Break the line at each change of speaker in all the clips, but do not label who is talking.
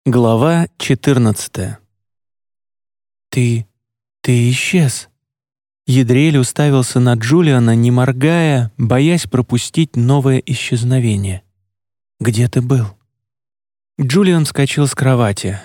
Глава 14. «Ты исчез». Едриэль уставился на Джулиана, не моргая, боясь пропустить новое исчезновение. «Где ты был?» Джулиан вскочил с кровати.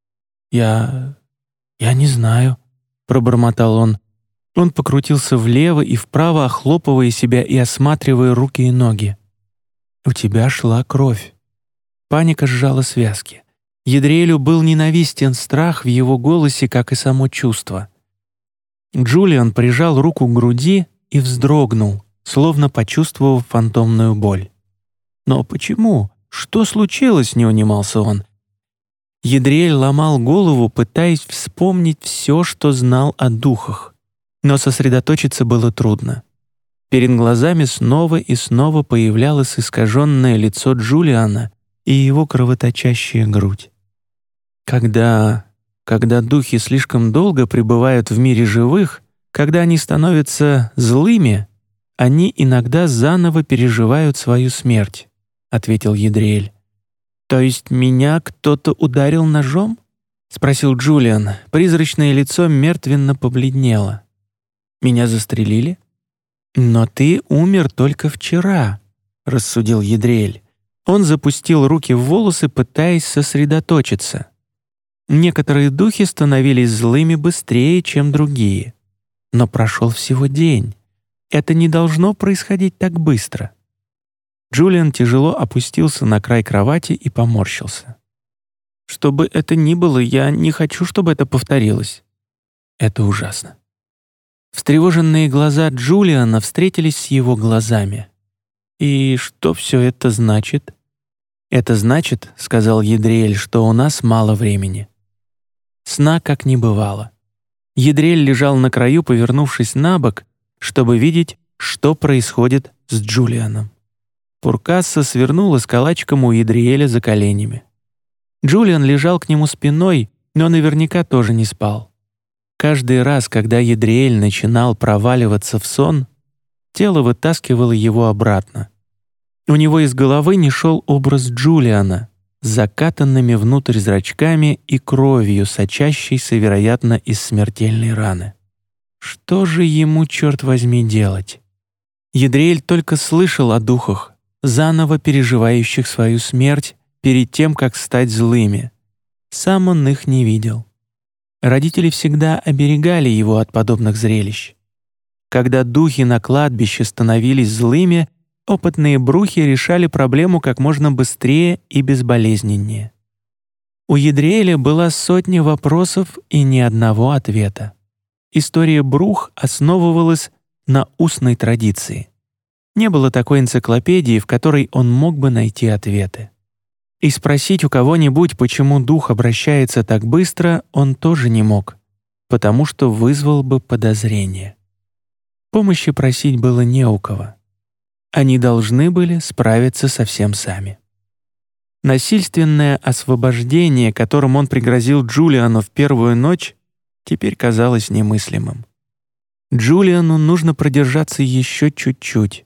«Я не знаю», — пробормотал он. Он покрутился влево и вправо, охлопывая себя и осматривая руки и ноги. «У тебя шла кровь». Паника сжала связки. Едриэлю был ненавистен страх в его голосе, как и само чувство. Джулиан прижал руку к груди и вздрогнул, словно почувствовав фантомную боль. «Но почему? Что случилось?» — не унимался он. Едриэль ломал голову, пытаясь вспомнить все, что знал о духах. Но сосредоточиться было трудно. Перед глазами снова и снова появлялось искаженное лицо Джулиана и его кровоточащая грудь. Когда духи слишком долго пребывают в мире живых, когда они становятся злыми, они иногда заново переживают свою смерть, ответил Едриэль. То есть меня кто-то ударил ножом? Спросил Джулиан. Призрачное лицо мертвенно побледнело. Меня застрелили? Но ты умер только вчера, рассудил Едриэль. Он запустил руки в волосы, пытаясь сосредоточиться. Некоторые духи становились злыми быстрее, чем другие. Но прошел всего день. Это не должно происходить так быстро. Джулиан тяжело опустился на край кровати и поморщился. «Что бы это ни было, я не хочу, чтобы это повторилось». «Это ужасно». Встревоженные глаза Джулиана встретились с его глазами. «И что все это значит?» «Это значит, — сказал Едриэль, — что у нас мало времени». Сна как не бывало. Едриэль лежал на краю, повернувшись на бок, чтобы видеть, что происходит с Джулианом. Пуркасса свернулась калачиком у Едриэля за коленями. Джулиан лежал к нему спиной, но наверняка тоже не спал. Каждый раз, когда Едриэль начинал проваливаться в сон, тело вытаскивало его обратно. У него из головы не шел образ Джулиана с закатанными внутрь зрачками и кровью, сочащейся, вероятно, из смертельной раны. Что же ему, черт возьми, делать? Едриэль только слышал о духах, заново переживающих свою смерть перед тем, как стать злыми. Сам он их не видел. Родители всегда оберегали его от подобных зрелищ. Когда духи на кладбище становились злыми, опытные брухи решали проблему как можно быстрее и безболезненнее. У Едриэля была сотня вопросов и ни одного ответа. История брух основывалась на устной традиции. Не было такой энциклопедии, в которой он мог бы найти ответы. И спросить у кого-нибудь, почему дух обращается так быстро, он тоже не мог, потому что вызвал бы подозрение. Помощи просить было не у кого. Они должны были справиться совсем сами. Насильственное освобождение, которым он пригрозил Джулиану в первую ночь, теперь казалось немыслимым. Джулиану нужно продержаться еще чуть-чуть.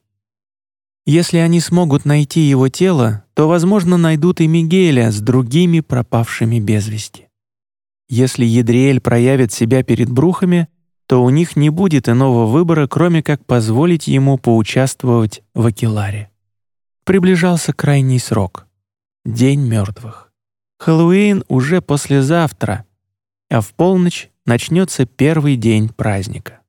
Если они смогут найти его тело, то, возможно, найдут и Мигеля с другими пропавшими без вести. Если Едриэль проявит себя перед брухами, то у них не будет иного выбора, кроме как позволить ему поучаствовать в Акеларе. Приближался крайний срок — День мертвых. Хэллоуин уже послезавтра, а в полночь начнется первый день праздника.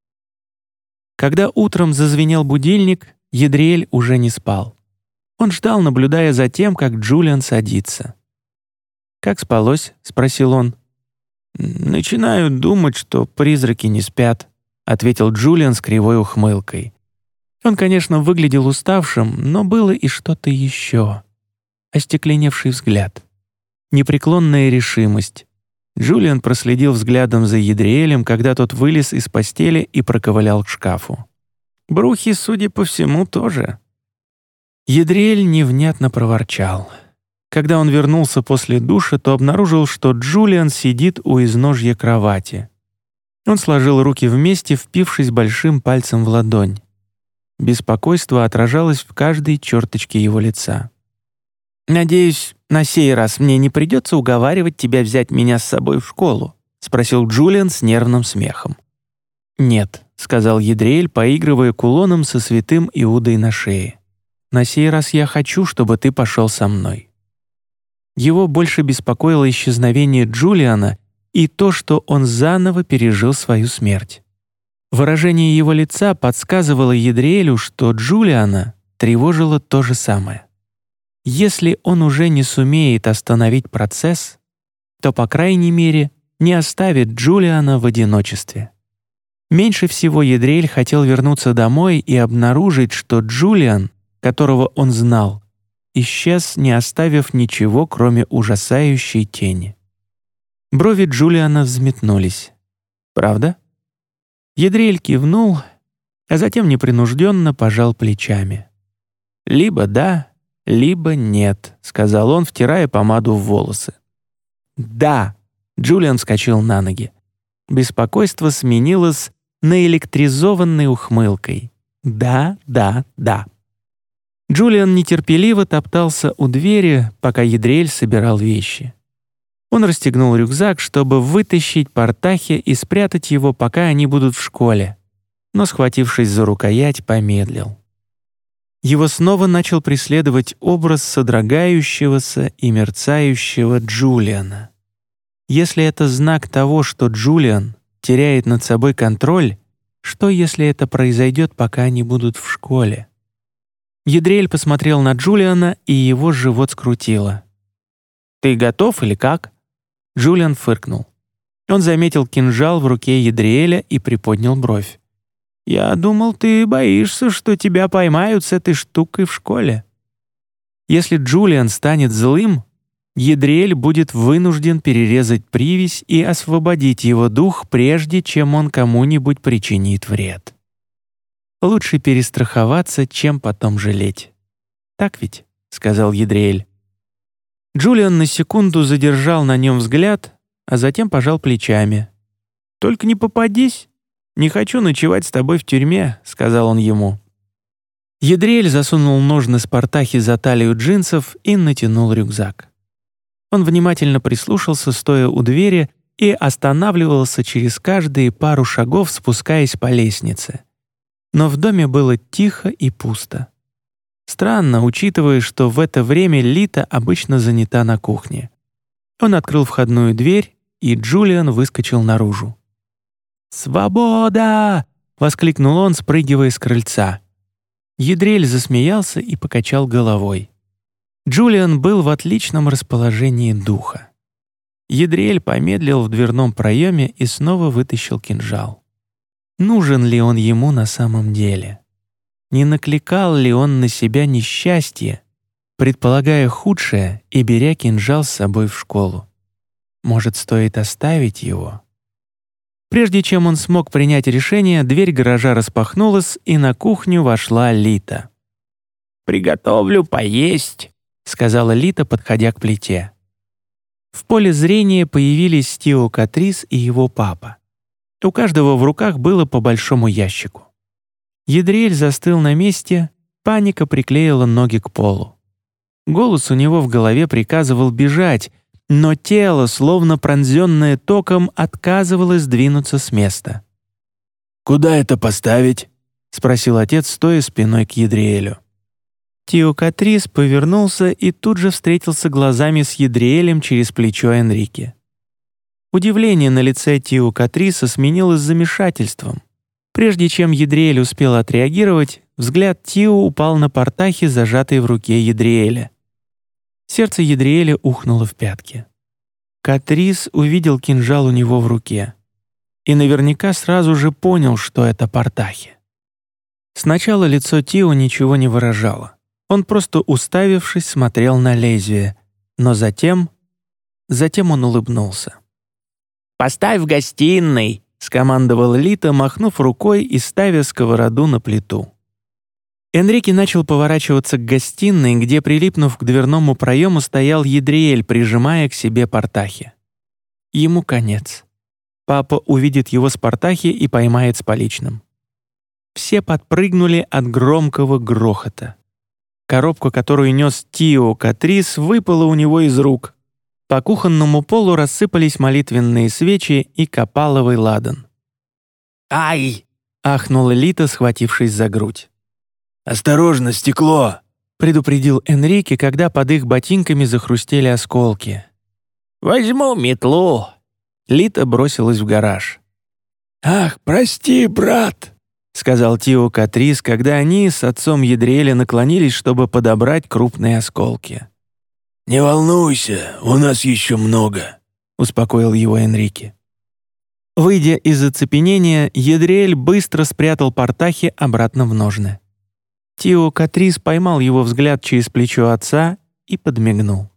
Когда утром зазвенел будильник, Едриэль уже не спал. Он ждал, наблюдая за тем, как Джулиан садится. «Как спалось?» — спросил он. «Начинаю думать, что призраки не спят», — ответил Джулиан с кривой ухмылкой. Он, конечно, выглядел уставшим, но было и что-то еще. Остекленевший взгляд. Непреклонная решимость. Джулиан проследил взглядом за Едриэлем, когда тот вылез из постели и проковылял к шкафу. «Брухи, судя по всему, тоже». Едриэль невнятно проворчал. Когда он вернулся после душа, то обнаружил, что Джулиан сидит у изножья кровати. Он сложил руки вместе, впившись большим пальцем в ладонь. Беспокойство отражалось в каждой черточке его лица. «Надеюсь, на сей раз мне не придется уговаривать тебя взять меня с собой в школу?» — спросил Джулиан с нервным смехом. «Нет», — сказал Едриэль, поигрывая кулоном со святым Иудой на шее. «На сей раз я хочу, чтобы ты пошел со мной». Его больше беспокоило исчезновение Джулиана и то, что он заново пережил свою смерть. Выражение его лица подсказывало Едриэлю, что Джулиана тревожило то же самое. Если он уже не сумеет остановить процесс, то, по крайней мере, не оставит Джулиана в одиночестве. Меньше всего Едриэль хотел вернуться домой и обнаружить, что Джулиан, которого он знал, исчез, не оставив ничего, кроме ужасающей тени. Брови Джулиана взметнулись. «Правда?» Едриэль кивнул, а затем непринужденно пожал плечами. «Либо да, либо нет», — сказал он, втирая помаду в волосы. «Да!» — Джулиан вскочил на ноги. Беспокойство сменилось наэлектризованной ухмылкой. «Да, да, да». Джулиан нетерпеливо топтался у двери, пока Едриэль собирал вещи. Он расстегнул рюкзак, чтобы вытащить Партахи и спрятать его, пока они будут в школе, но, схватившись за рукоять, помедлил. Его снова начал преследовать образ содрогающегося и мерцающего Джулиана. Если это знак того, что Джулиан теряет над собой контроль, что если это произойдет, пока они будут в школе? Едриэль посмотрел на Джулиана, и его живот скрутило. «Ты готов или как?» Джулиан фыркнул. Он заметил кинжал в руке Едриэля и приподнял бровь. «Я думал, ты боишься, что тебя поймают с этой штукой в школе». Если Джулиан станет злым, Едриэль будет вынужден перерезать привязь и освободить его дух, прежде чем он кому-нибудь причинит вред. Лучше перестраховаться, чем потом жалеть. «Так ведь?» — сказал Едриэль. Джулиан на секунду задержал на нем взгляд, а затем пожал плечами. «Только не попадись. Не хочу ночевать с тобой в тюрьме», — сказал он ему. Едриэль засунул ножны Спартахи за талию джинсов и натянул рюкзак. Он внимательно прислушался, стоя у двери, и останавливался через каждые пару шагов, спускаясь по лестнице. Но в доме было тихо и пусто. Странно, учитывая, что в это время Лита обычно занята на кухне. Он открыл входную дверь, и Джулиан выскочил наружу. «Свобода!» — воскликнул он, спрыгивая с крыльца. Едриэль засмеялся и покачал головой. Джулиан был в отличном расположении духа. Едриэль помедлил в дверном проеме и снова вытащил кинжал. Нужен ли он ему на самом деле? Не накликал ли он на себя несчастье, предполагая худшее и беря кинжал с собой в школу? Может, стоит оставить его? Прежде чем он смог принять решение, дверь гаража распахнулась, и на кухню вошла Лита. «Приготовлю поесть», — сказала Лита, подходя к плите. В поле зрения появились Тио Катрис и его папа. У каждого в руках было по большому ящику. Едриэль застыл на месте, паника приклеила ноги к полу. Голос у него в голове приказывал бежать, но тело, словно пронзенное током, отказывалось двинуться с места.
«Куда это поставить?»
— спросил отец, стоя спиной к Едриэлю. Тио Катрис повернулся и тут же встретился глазами с Едриэлем через плечо Энрике. Удивление на лице Тио Катриса сменилось замешательством. Прежде чем Едриэль успел отреагировать, взгляд Тио упал на Партахи, зажатый в руке Едриэля. Сердце Едриэля ухнуло в пятки. Катрис увидел кинжал у него в руке и наверняка сразу же понял, что это Партахи. Сначала лицо Тио ничего не выражало. Он просто, уставившись, смотрел на лезвие, но затем он улыбнулся. «Поставь в гостиной», — скомандовала Лита, махнув рукой и ставя сковороду на плиту. Энрике начал поворачиваться к гостиной, где, прилипнув к дверному проему, стоял Едриэль, прижимая к себе Партахи. Ему конец. Папа увидит его с Партахи и поймает с поличным. Все подпрыгнули от громкого грохота. Коробка, которую нес Тио Катрис, выпала у него из рук. По кухонному полу рассыпались молитвенные свечи и копаловый ладан.
«Ай!»
— ахнула Лита, схватившись за грудь.
«Осторожно, стекло!»
— предупредил Энрике, когда под их ботинками захрустели осколки.
«Возьму метлу!»
Лита бросилась в гараж.
«Ах, прости, брат!»
— сказал Тио Катрис, когда они с отцом Ядриэля наклонились, чтобы подобрать крупные осколки.
«Не волнуйся, у нас еще много», —
успокоил его Энрике. Выйдя из оцепенения, Ядриэль быстро спрятал Портахи обратно в ножны. Тио Катрис поймал его взгляд через плечо отца и подмигнул.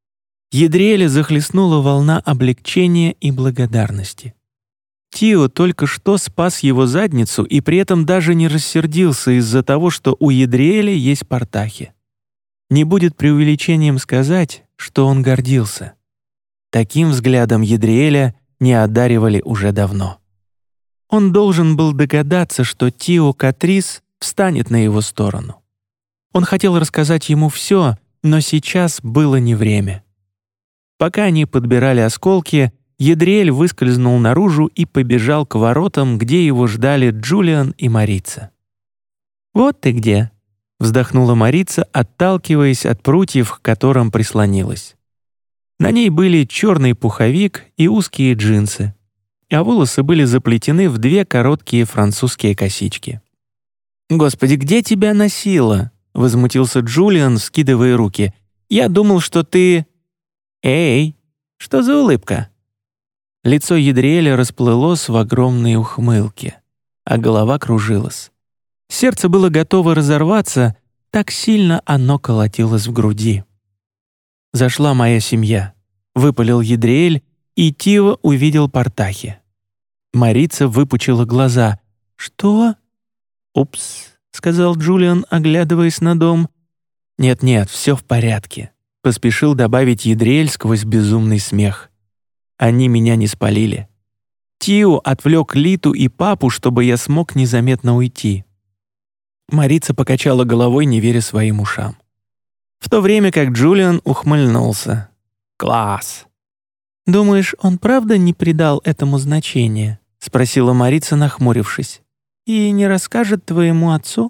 Ядриэля захлестнула волна облегчения и благодарности. Тио только что спас его задницу и при этом даже не рассердился из-за того, что у Ядриэля есть Портахи. Не будет преувеличением сказать, что он гордился. Таким взглядом Ядриэля не одаривали уже давно. Он должен был догадаться, что Тио Катрис встанет на его сторону. Он хотел рассказать ему все, но сейчас было не время. Пока они подбирали осколки, Ядриэль выскользнул наружу и побежал к воротам, где его ждали Джулиан и Марица. «Вот ты где!» — вздохнула Марица, отталкиваясь от прутьев, к которым прислонилась. На ней были черный пуховик и узкие джинсы, а волосы были заплетены в 2 короткие французские косички. «Господи, где тебя носило?» — возмутился Джулиан, скидывая руки. «Я думал, что ты...» «Эй, что за улыбка?» Лицо Ядриэля расплылось в огромной ухмылке, а голова кружилась. Сердце было готово разорваться, так сильно оно колотилось в груди. «Зашла моя семья», — выпалил Ядриэль, и Тио увидел Портахи. Марица выпучила глаза. «Что?» «Упс», — сказал Джулиан, оглядываясь на дом. «Нет-нет, все в порядке», — поспешил добавить Ядриэль сквозь безумный смех. «Они меня не спалили. Тио отвлек Литу и папу, чтобы я смог незаметно уйти». Марица покачала головой, не веря своим ушам. В то время как Джулиан ухмыльнулся. «Класс!» «Думаешь, он правда не придал этому значения?» — спросила Марица, нахмурившись. «И не расскажет твоему отцу?»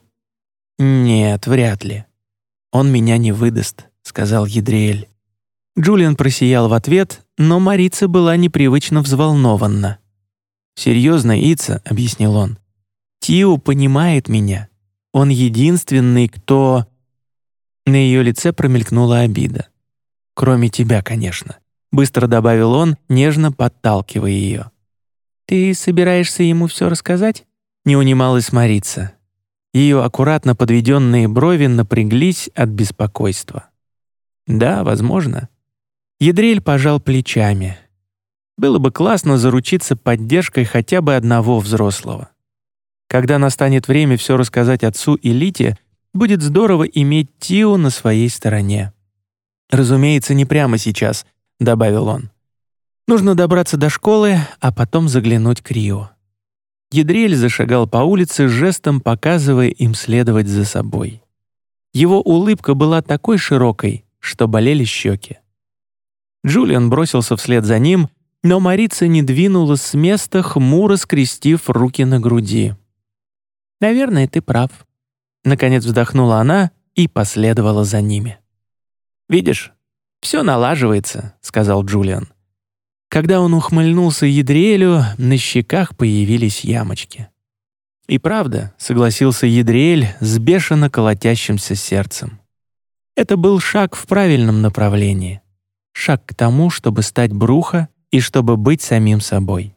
«Нет, вряд ли. Он меня не выдаст», — сказал Ядриэль. Джулиан просиял в ответ, но Марица была непривычно взволнована. «Серьезно, Ица», — объяснил он. «Тио понимает меня. Он единственный, кто...» На ее лице промелькнула обида. «Кроме тебя, конечно», — быстро добавил он, нежно подталкивая ее. «Ты собираешься ему все рассказать?» — не унималась Марица. Ее аккуратно подведенные брови напряглись от беспокойства. «Да, возможно». Ядриэль пожал плечами. Было бы классно заручиться поддержкой хотя бы одного взрослого. Когда настанет время все рассказать отцу и Лите, будет здорово иметь Тио на своей стороне. «Разумеется, не прямо сейчас», — добавил он. «Нужно добраться до школы, а потом заглянуть к Рио». Ядриэль зашагал по улице, жестом показывая им следовать за собой. Его улыбка была такой широкой, что болели щеки. Джулиан бросился вслед за ним, но Марица не двинулась с места, хмуро скрестив руки на груди. «Наверное, ты прав». Наконец вздохнула она и последовала за ними. «Видишь, все налаживается», — сказал Джулиан. Когда он ухмыльнулся Ядриэлю, на щеках появились ямочки. «И правда», — согласился Ядриэль с бешено колотящимся сердцем. Это был шаг в правильном направлении. Шаг к тому, чтобы стать Бруха и чтобы быть самим собой.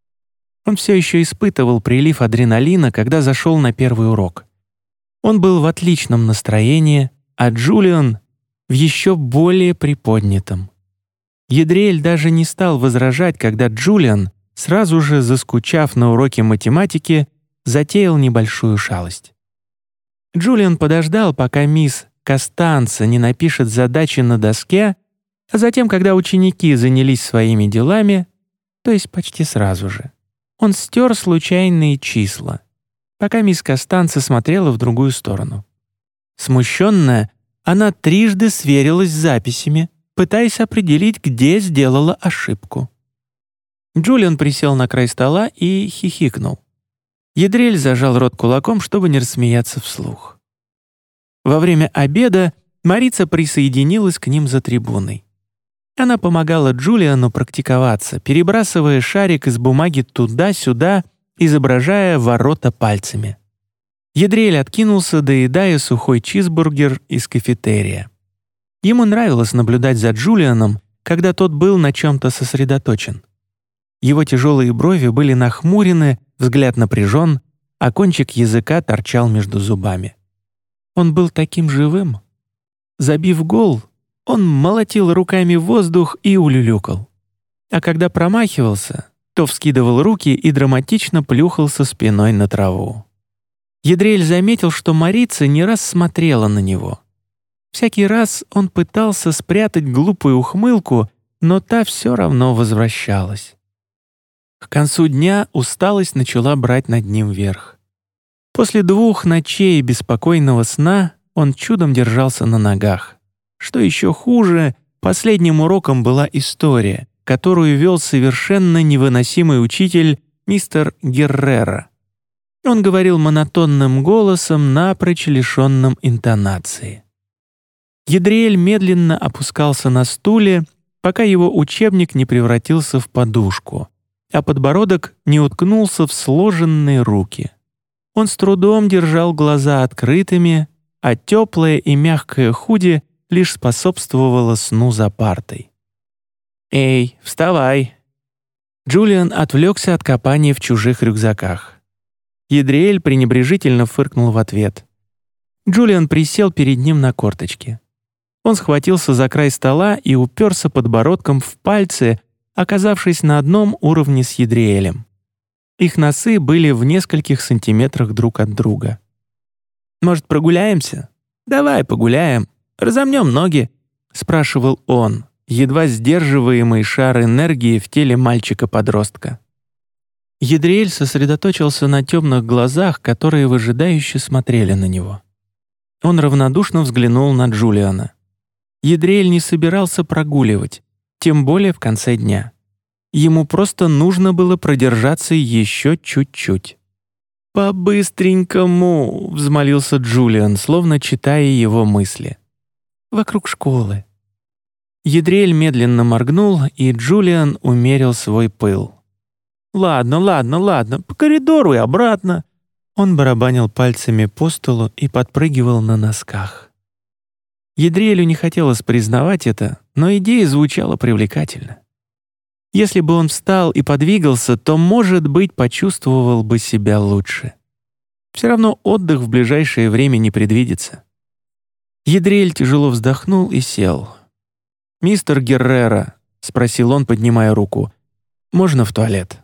Он все еще испытывал прилив адреналина, когда зашел на первый урок. Он был в отличном настроении, а Джулиан — в еще более приподнятом. Ядриэль даже не стал возражать, когда Джулиан, сразу же заскучав на уроке математики, затеял небольшую шалость. Джулиан подождал, пока мисс Костанца не напишет задачи на доске, а затем, когда ученики занялись своими делами, то есть почти сразу же, он стер случайные числа, пока мисс Костанца смотрела в другую сторону. Смущенная, она трижды сверилась с записями, пытаясь определить, где сделала ошибку. Джулиан присел на край стола и хихикнул. Едриэль зажал рот кулаком, чтобы не рассмеяться вслух. Во время обеда Марица присоединилась к ним за трибуной. Она помогала Джулиану практиковаться, перебрасывая шарик из бумаги туда-сюда, изображая ворота пальцами. Едриэль откинулся, доедая сухой чизбургер из кафетерия. Ему нравилось наблюдать за Джулианом, когда тот был на чем-то сосредоточен. Его тяжелые брови были нахмурены, взгляд напряжен, а кончик языка торчал между зубами. Он был таким живым. Забив гол, он молотил руками в воздух и улюлюкал. А когда промахивался, то вскидывал руки и драматично плюхался спиной на траву. Едриэль заметил, что Марица не раз смотрела на него. Всякий раз он пытался спрятать глупую ухмылку, но та все равно возвращалась. К концу дня усталость начала брать над ним верх. После 2 ночей беспокойного сна он чудом держался на ногах. Что еще хуже, последним уроком была история, которую вел совершенно невыносимый учитель мистер Геррера. Он говорил монотонным голосом, напрочь лишенным интонации. Едриэль медленно опускался на стуле, пока его учебник не превратился в подушку, а подбородок не уткнулся в сложенные руки. Он с трудом держал глаза открытыми, а теплое и мягкое худи лишь способствовало сну за партой. «Эй, вставай!» Джулиан отвлекся от копания в чужих рюкзаках. Едриэль пренебрежительно фыркнул в ответ. Джулиан присел перед ним на корточки. Он схватился за край стола и уперся подбородком в пальцы, оказавшись на одном уровне с Едриэлем. Их носы были в нескольких сантиметрах друг от друга. «Может, прогуляемся? Давай погуляем, разомнем ноги», — спрашивал он, едва сдерживаемый шар энергии в теле мальчика-подростка. Едриэль сосредоточился на темных глазах, которые выжидающе смотрели на него. Он равнодушно взглянул на Джулиана. Едриэль не собирался прогуливать, тем более в конце дня. Ему просто нужно было продержаться еще чуть-чуть. «По-быстренькому», — взмолился Джулиан, словно читая его мысли. «Вокруг школы». Едриэль медленно моргнул, и Джулиан умерил свой пыл. «Ладно, по коридору и обратно». Он барабанил пальцами по столу и подпрыгивал на носках. Едриэлю не хотелось признавать это, но идея звучала привлекательно. Если бы он встал и подвигался, то, может быть, почувствовал бы себя лучше. Все равно отдых в ближайшее время не предвидится. Едриэль тяжело вздохнул и сел. «Мистер Геррера», — спросил он, поднимая руку, — «можно в туалет?»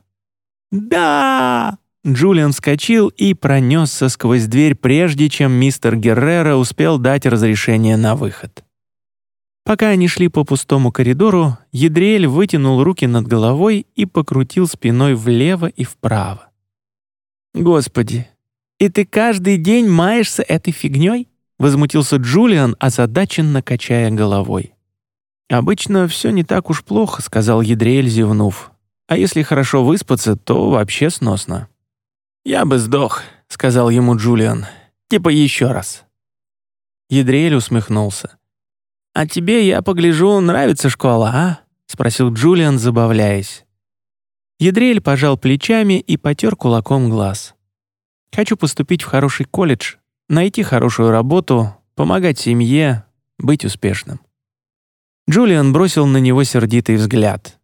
«Да!» Джулиан вскочил и пронесся сквозь дверь, прежде чем мистер Геррера успел дать разрешение на выход. Пока они шли по пустому коридору, Едриэль вытянул руки над головой и покрутил спиной влево и вправо. «Господи, и ты каждый день маешься этой фигней?» — возмутился Джулиан, озадаченно качая головой. «Обычно все не так уж плохо», — сказал Едриэль, зевнув. «А если хорошо выспаться, то вообще сносно». «Я бы сдох», — сказал ему Джулиан. «Типа еще раз». Едриэль усмехнулся. «А тебе, я погляжу, нравится школа, а?» — спросил Джулиан, забавляясь. Едриэль пожал плечами и потер кулаком глаз. «Хочу поступить в хороший колледж, найти хорошую работу, помогать семье, быть успешным». Джулиан бросил на него сердитый взгляд.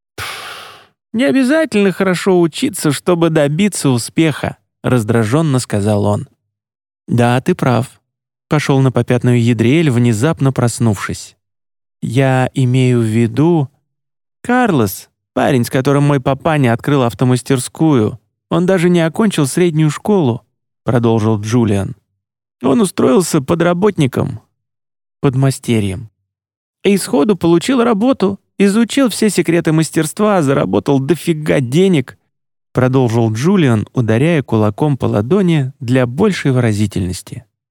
«Не обязательно хорошо учиться, чтобы добиться успеха», — раздраженно сказал он. «Да, ты прав», — пошел на попятную Едриэль, внезапно проснувшись. «Я имею в виду... Карлос, парень, с которым мой папаня открыл автомастерскую, он даже не окончил среднюю школу», — продолжил Джулиан. «Он устроился подработником, подмастерьем. И сходу получил работу, изучил все секреты мастерства, заработал дофига денег», — продолжил Джулиан, ударяя кулаком по ладони для большей выразительности.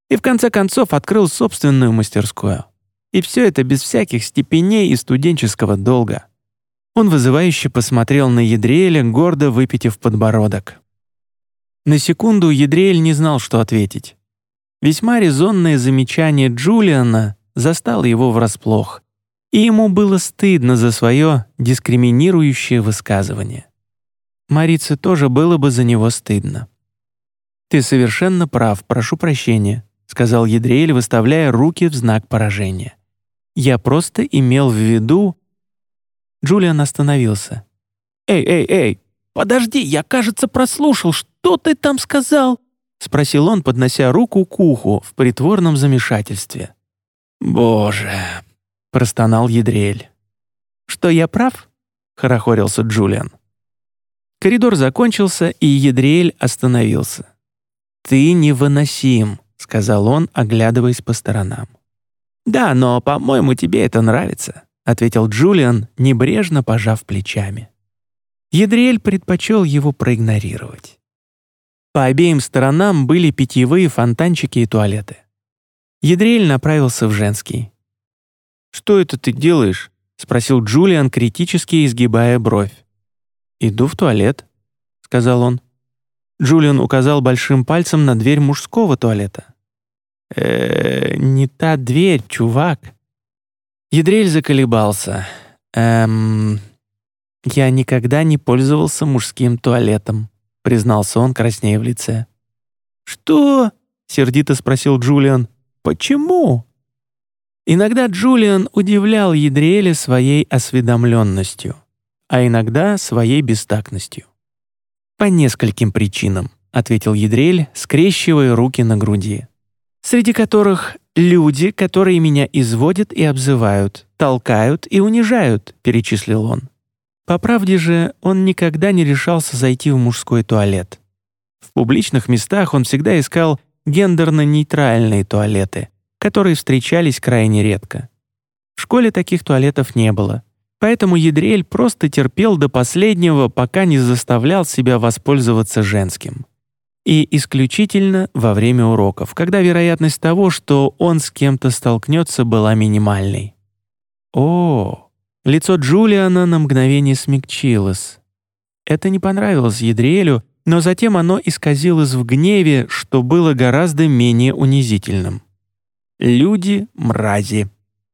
И в конце концов открыл собственную мастерскую. И все это без всяких степеней и студенческого долга. Он вызывающе посмотрел на Едриэля, гордо выпитив подбородок. На секунду Едриэль не знал, что ответить. Весьма резонное замечание Джулиана застало его врасплох, и ему было стыдно за свое дискриминирующее высказывание. Марице тоже было бы за него стыдно. «Ты совершенно прав, прошу прощения», — сказал Едриэль, выставляя руки в знак поражения. «Я просто имел в виду...» Джулиан остановился. «Эй, подожди, я, кажется, прослушал, что ты там сказал?» — спросил он, поднося руку к уху в притворном замешательстве. «Боже!» — простонал Едриэль. «Что, я прав?» — хорохорился Джулиан. Коридор закончился, и Едриэль остановился. «Ты невыносим», — сказал он, оглядываясь по сторонам. «Да, но, по-моему, тебе это нравится», — ответил Джулиан, небрежно пожав плечами. Едриэль предпочел его проигнорировать. По обеим сторонам были питьевые фонтанчики и туалеты. Едриэль направился в женский. «Что это ты делаешь?» — спросил Джулиан, критически изгибая бровь. «Иду в туалет», — сказал он. Джулиан указал большим пальцем на дверь мужского туалета. Не та дверь, чувак». Едриэль заколебался. «Я никогда не пользовался мужским туалетом», — признался он, краснея в лице. «Что?» — сердито спросил Джулиан. «Почему?» Иногда Джулиан удивлял Едриэля своей осведомленностью, а иногда своей бестактностью. «По нескольким причинам», — ответил Едриэль, скрещивая руки на груди. «Среди которых люди, которые меня изводят и обзывают, толкают и унижают», — перечислил он. По правде же, он никогда не решался зайти в мужской туалет. В публичных местах он всегда искал гендерно-нейтральные туалеты, которые встречались крайне редко. В школе таких туалетов не было, поэтому Едриэль просто терпел до последнего, пока не заставлял себя воспользоваться женским. И исключительно во время уроков, когда вероятность того, что он с кем-то столкнется, была минимальной. Лицо Джулиана на мгновение смягчилось. Это не понравилось Едриэлю, но затем оно исказилось в гневе, что было гораздо менее унизительным. «Люди — мрази».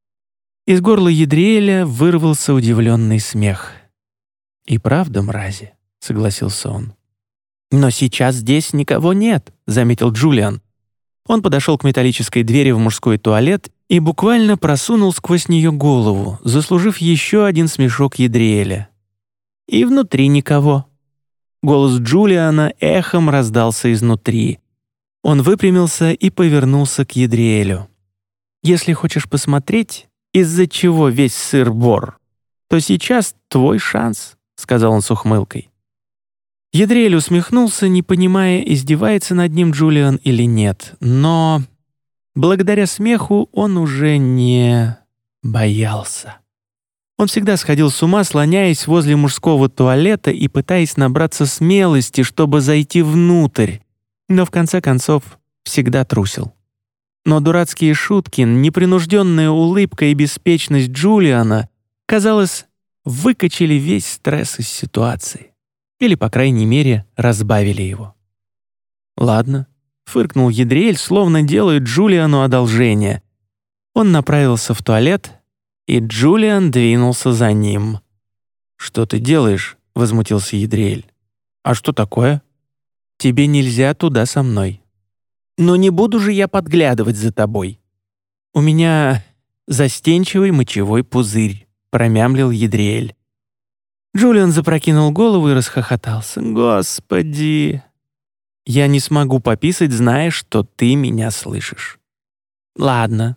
Из горла Едриэля вырвался удивленный смех. «И правда мрази», — согласился он. «Но сейчас здесь никого нет», — заметил Джулиан. Он подошел к металлической двери в мужской туалет и буквально просунул сквозь нее голову, заслужив еще один смешок Едриэля. «И внутри никого». Голос Джулиана эхом раздался изнутри. Он выпрямился и повернулся к Едриэлю. «Если хочешь посмотреть, из-за чего весь сыр-бор, то сейчас твой шанс», — сказал он с ухмылкой. Едриэль усмехнулся, не понимая, издевается над ним Джулиан или нет, но благодаря смеху он уже не боялся. Он всегда сходил с ума, слоняясь возле мужского туалета и пытаясь набраться смелости, чтобы зайти внутрь, но в конце концов всегда трусил. Но дурацкие шутки, непринужденная улыбка и беспечность Джулиана, казалось, выкачали весь стресс из ситуации. Или, по крайней мере, разбавили его. «Ладно», — фыркнул Едриэль, словно делает Джулиану одолжение. Он направился в туалет, и Джулиан двинулся за ним. «Что ты делаешь?» — возмутился Едриэль. «А что такое?» «Тебе нельзя туда со мной». «Но не буду же я подглядывать за тобой». «У меня застенчивый мочевой пузырь», — промямлил Едриэль. Джулиан запрокинул голову и расхохотался. «Господи! Я не смогу пописать, зная, что ты меня слышишь». «Ладно»,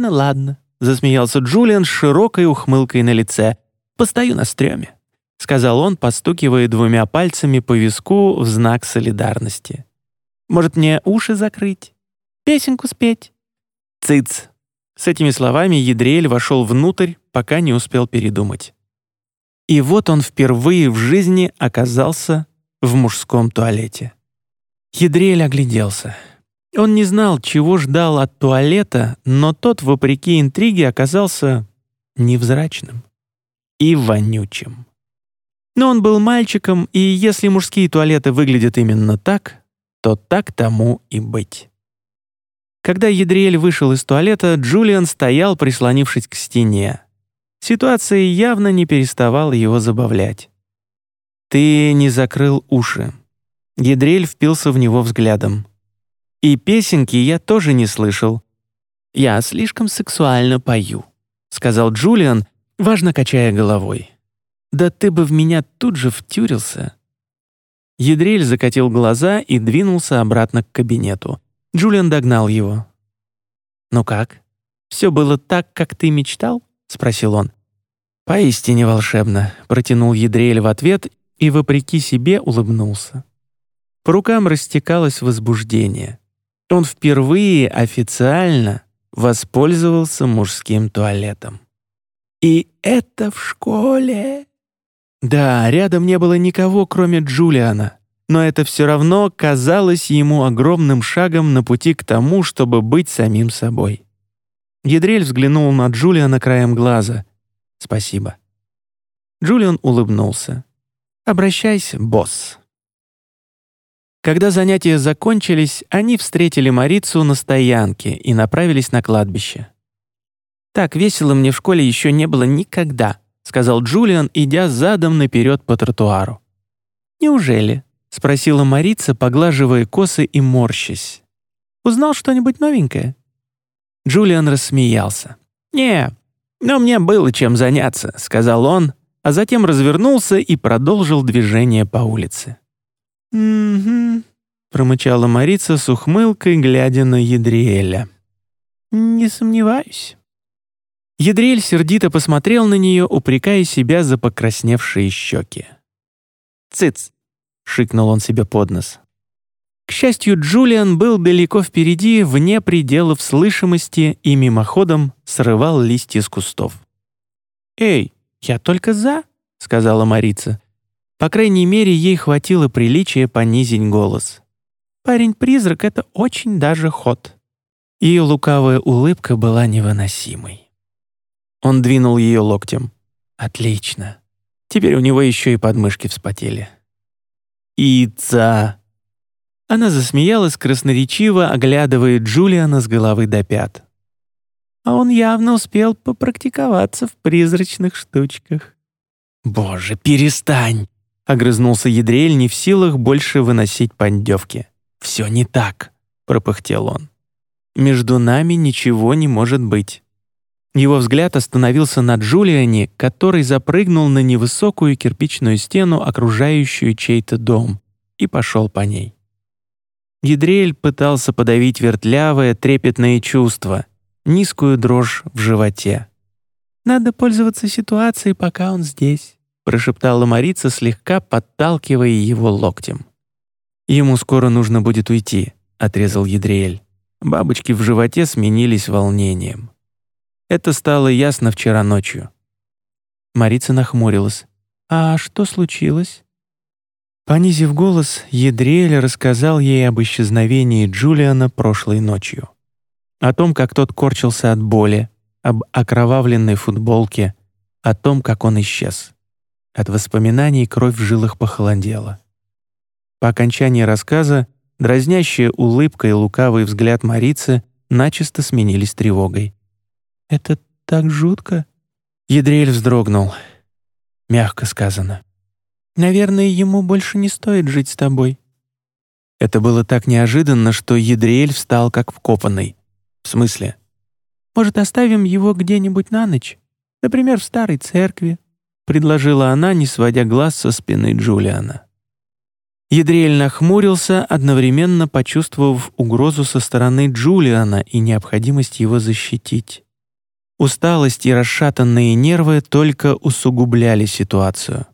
— засмеялся Джулиан с широкой ухмылкой на лице. «Постою на стреме», — сказал он, постукивая двумя пальцами по виску в знак солидарности. «Может, мне уши закрыть? Песенку спеть?» «Цыц!» С этими словами Едриэль вошел внутрь, пока не успел передумать. И вот он впервые в жизни оказался в мужском туалете. Едриэль огляделся. Он не знал, чего ждал от туалета, но тот, вопреки интриге, оказался невзрачным и вонючим. Но он был мальчиком, и если мужские туалеты выглядят именно так, то так тому и быть. Когда Едриэль вышел из туалета, Джулиан стоял, прислонившись к стене. Ситуация явно не переставала его забавлять. «Ты не закрыл уши». Едриэль впился в него взглядом. «И песенки я тоже не слышал. Я слишком сексуально пою», — сказал Джулиан, важно качая головой. «Да ты бы в меня тут же втюрился». Едриэль закатил глаза и двинулся обратно к кабинету. Джулиан догнал его. «Ну как? Все было так, как ты мечтал?» — спросил он. «Поистине волшебно», — протянул Едриэль в ответ и, вопреки себе, улыбнулся. По рукам растекалось возбуждение. Он впервые официально воспользовался мужским туалетом. «И это в школе?» Да, рядом не было никого, кроме Джулиана, но это все равно казалось ему огромным шагом на пути к тому, чтобы быть самим собой. Едриэль взглянул на Джулиана краем глаза. «Спасибо». Джулиан улыбнулся. «Обращайся, босс». Когда занятия закончились, они встретили Марицу на стоянке и направились на кладбище. «Так весело мне в школе еще не было никогда», — сказал Джулиан, идя задом наперед по тротуару. «Неужели?» — спросила Марица, поглаживая косы и морщась. «Узнал что-нибудь новенькое?» Джулиан рассмеялся. «Не, но мне было чем заняться», — сказал он, а затем развернулся и продолжил движение по улице. «Угу», — промычала Марица с ухмылкой, глядя на Едриэля. «Не сомневаюсь». Едриэль сердито посмотрел на нее, упрекая себя за покрасневшие щеки. «Цыц!» — шикнул он себе под нос. К счастью, Джулиан был далеко впереди, вне пределов слышимости, и мимоходом срывал листья с кустов. «Эй, я только за», — сказала Марица. По крайней мере, ей хватило приличия понизить голос. «Парень-призрак — это очень даже ход». Ее лукавая улыбка была невыносимой. Он двинул ее локтем. «Отлично. Теперь у него еще и подмышки вспотели». «Ица!» Она засмеялась красноречиво, оглядывая Джулиана с головы до пят. А он явно успел попрактиковаться в призрачных штучках. «Боже, перестань!» — огрызнулся Едриэль, не в силах больше выносить поддевки. «Все не так», — пропыхтел он. «Между нами ничего не может быть». Его взгляд остановился на Джулиане, который запрыгнул на невысокую кирпичную стену, окружающую чей-то дом, и пошел по ней. Едриэль пытался подавить вертлявое, трепетное чувство, низкую дрожь в животе. «Надо пользоваться ситуацией, пока он здесь», — прошептала Марица, слегка подталкивая его локтем. «Ему скоро нужно будет уйти», — отрезал Едриэль. Бабочки в животе сменились волнением. Это стало ясно вчера ночью. Марица нахмурилась. «А что случилось?» Понизив голос, Едриэль рассказал ей об исчезновении Джулиана прошлой ночью. О том, как тот корчился от боли, об окровавленной футболке, о том, как он исчез. От воспоминаний кровь в жилах похолодела. По окончании рассказа дразнящая улыбка и лукавый взгляд Марицы начисто сменились тревогой. «Это так жутко?» Едриэль вздрогнул. Мягко сказано. «Наверное, ему больше не стоит жить с тобой». Это было так неожиданно, что Едриэль встал как вкопанный. «В смысле?» «Может, оставим его где-нибудь на ночь? Например, в старой церкви?» — предложила она, не сводя глаз со спины Джулиана. Едриэль нахмурился, одновременно почувствовав угрозу со стороны Джулиана и необходимость его защитить. Усталость и расшатанные нервы только усугубляли ситуацию.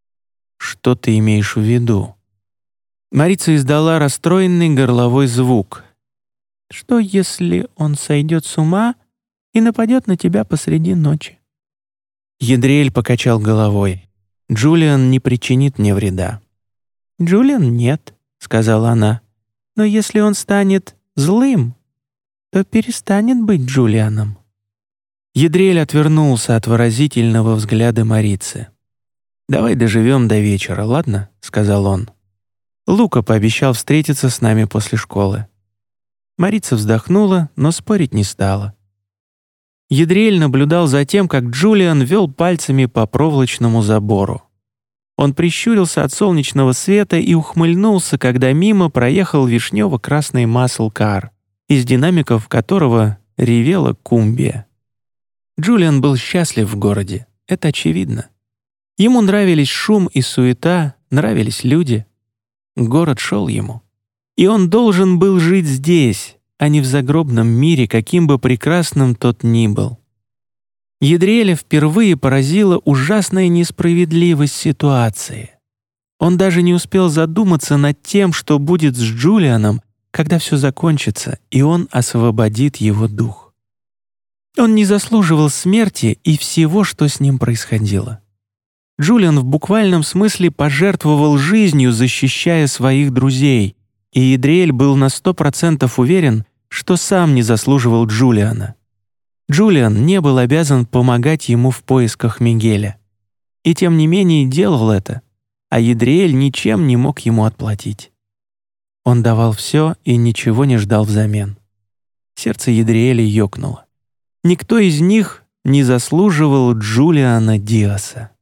«Что ты имеешь в виду?» Марица издала расстроенный горловой звук. «Что, если он сойдет с ума и нападет на тебя посреди ночи?» Едриэль покачал головой. «Джулиан не причинит мне вреда». «Джулиан нет», — сказала она. «Но если он станет злым, то перестанет быть Джулианом». Едриэль отвернулся от выразительного взгляда Марицы. «Давай доживем до вечера, ладно?» — сказал он. «Лука пообещал встретиться с нами после школы». Марица вздохнула, но спорить не стала. Едриэль наблюдал за тем, как Джулиан вел пальцами по проволочному забору. Он прищурился от солнечного света и ухмыльнулся, когда мимо проехал вишнево-красный масл-кар, из динамиков которого ревела кумбия. Джулиан был счастлив в городе, это очевидно. Ему нравились шум и суета, нравились люди. Город шел ему. И он должен был жить здесь, а не в загробном мире, каким бы прекрасным тот ни был. Едриэля впервые поразила ужасная несправедливость ситуации. Он даже не успел задуматься над тем, что будет с Джулианом, когда все закончится, и он освободит его дух. Он не заслуживал смерти и всего, что с ним происходило. Джулиан в буквальном смысле пожертвовал жизнью, защищая своих друзей, и Едриэль был на 100% уверен, что сам не заслуживал Джулиана. Джулиан не был обязан помогать ему в поисках Мигеля. И тем не менее делал это, а Едриэль ничем не мог ему отплатить. Он давал все и ничего не ждал взамен. Сердце Едриэля ёкнуло. Никто из них не заслуживал Джулиана Диаса.